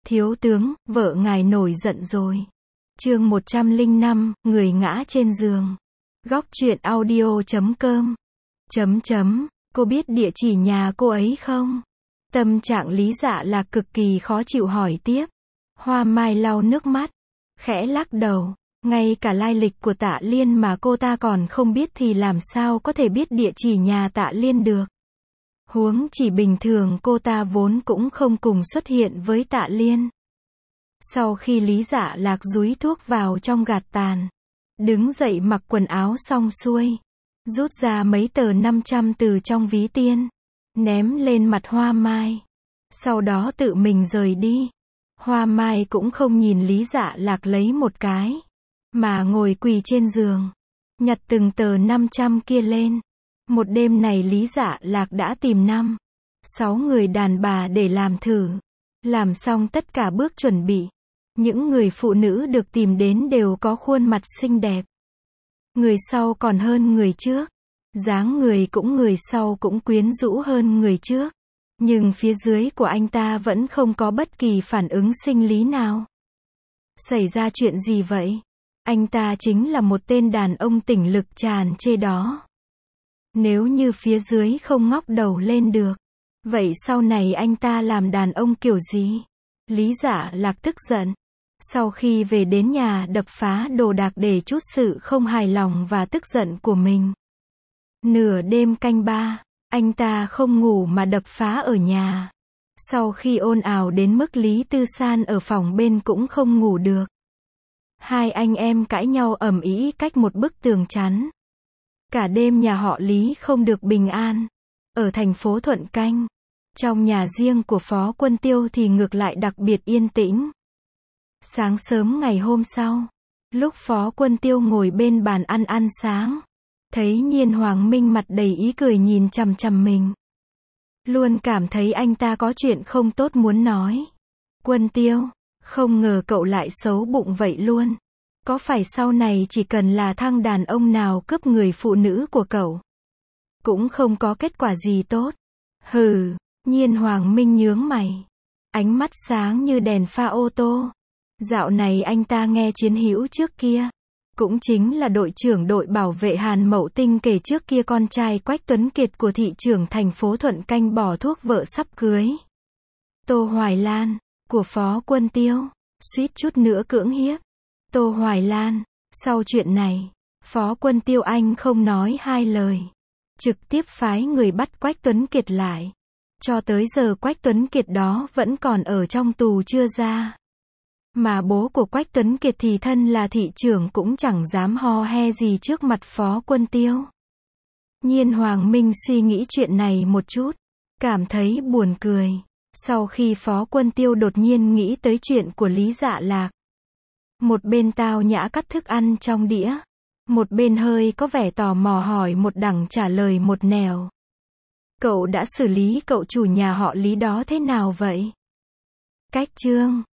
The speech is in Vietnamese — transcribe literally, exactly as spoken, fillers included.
Thiếu tướng, vợ ngài nổi giận rồi. Chương một trăm lẻ năm, người ngã trên giường. Góc truyện audio chấm com. Chấm chấm, cô biết địa chỉ nhà cô ấy không? Tâm trạng Lý Dạ Lạc cực kỳ khó chịu hỏi tiếp. Hoa Mai lau nước mắt, khẽ lắc đầu. Ngay cả lai lịch của Tạ Liên mà cô ta còn không biết thì làm sao có thể biết địa chỉ nhà Tạ Liên được. Huống chỉ bình thường cô ta vốn cũng không cùng xuất hiện với Tạ Liên. Sau khi Lý Dạ Lạc dúi thuốc vào trong gạt tàn, đứng dậy mặc quần áo xong xuôi, rút ra mấy tờ năm trăm từ trong ví tiền, ném lên mặt Hoa Mai. Sau đó tự mình rời đi. Hoa Mai cũng không nhìn Lý Dạ Lạc lấy một cái, mà ngồi quỳ trên giường, nhặt từng tờ năm trăm kia lên. Một đêm này Lý Dạ Lạc đã tìm năm, sáu người đàn bà để làm thử. Làm xong tất cả bước chuẩn bị. Những người phụ nữ được tìm đến đều có khuôn mặt xinh đẹp. Người sau còn hơn người trước. Dáng người cũng người sau cũng quyến rũ hơn người trước. Nhưng phía dưới của anh ta vẫn không có bất kỳ phản ứng sinh lý nào. Xảy ra chuyện gì vậy? Anh ta chính là một tên đàn ông tỉnh lực tràn trề đó. Nếu như phía dưới không ngóc đầu lên được, vậy sau này anh ta làm đàn ông kiểu gì? Lý Dạ Lạc tức giận. Sau khi về đến nhà đập phá đồ đạc để trút sự không hài lòng và tức giận của mình. Nửa đêm canh ba, anh ta không ngủ mà đập phá ở nhà. Sau khi ồn ào đến mức Lý Tư San ở phòng bên cũng không ngủ được. Hai anh em cãi nhau ầm ĩ cách một bức tường chắn. Cả đêm nhà họ Lý không được bình an. Ở thành phố Thuận Canh, trong nhà riêng của Phó Quân Tiêu thì ngược lại đặc biệt yên tĩnh. Sáng sớm ngày hôm sau, lúc Phó Quân Tiêu ngồi bên bàn ăn ăn sáng, thấy Nhiên Hoàng Minh mặt đầy ý cười nhìn chằm chằm mình. Luôn cảm thấy anh ta có chuyện không tốt muốn nói. Quân Tiêu, không ngờ cậu lại xấu bụng vậy luôn. Có phải sau này chỉ cần là thằng đàn ông nào cướp người phụ nữ của cậu, cũng không có kết quả gì tốt? Hừ, Nhiên Hoàng Minh nhướng mày. Ánh mắt sáng như đèn pha ô tô. Dạo này anh ta nghe Chiến Hữu trước kia, cũng chính là đội trưởng đội bảo vệ Hàn Mậu Tinh kể trước kia con trai Quách Tuấn Kiệt của thị trưởng thành phố Thuận Canh bỏ thuốc vợ sắp cưới. Tô Hoài Lan, của Phó Quân Tiêu, suýt chút nữa cưỡng hiếp. Tô Hoài Lan, sau chuyện này, Phó Quân Tiêu anh không nói hai lời. Trực tiếp phái người bắt Quách Tuấn Kiệt lại. Cho tới giờ Quách Tuấn Kiệt đó vẫn còn ở trong tù chưa ra. Mà bố của Quách Tuấn Kiệt thì thân là thị trưởng cũng chẳng dám ho he gì trước mặt Phó Quân Tiêu. Nhiên Hoàng Minh suy nghĩ chuyện này một chút, cảm thấy buồn cười. Sau khi Phó Quân Tiêu đột nhiên nghĩ tới chuyện của Lý Dạ Lạc. Một bên tao nhã cắt thức ăn trong đĩa, một bên hơi có vẻ tò mò hỏi một đằng trả lời một nẻo. Cậu đã xử lý cậu chủ nhà họ Lý đó thế nào vậy? Cách chương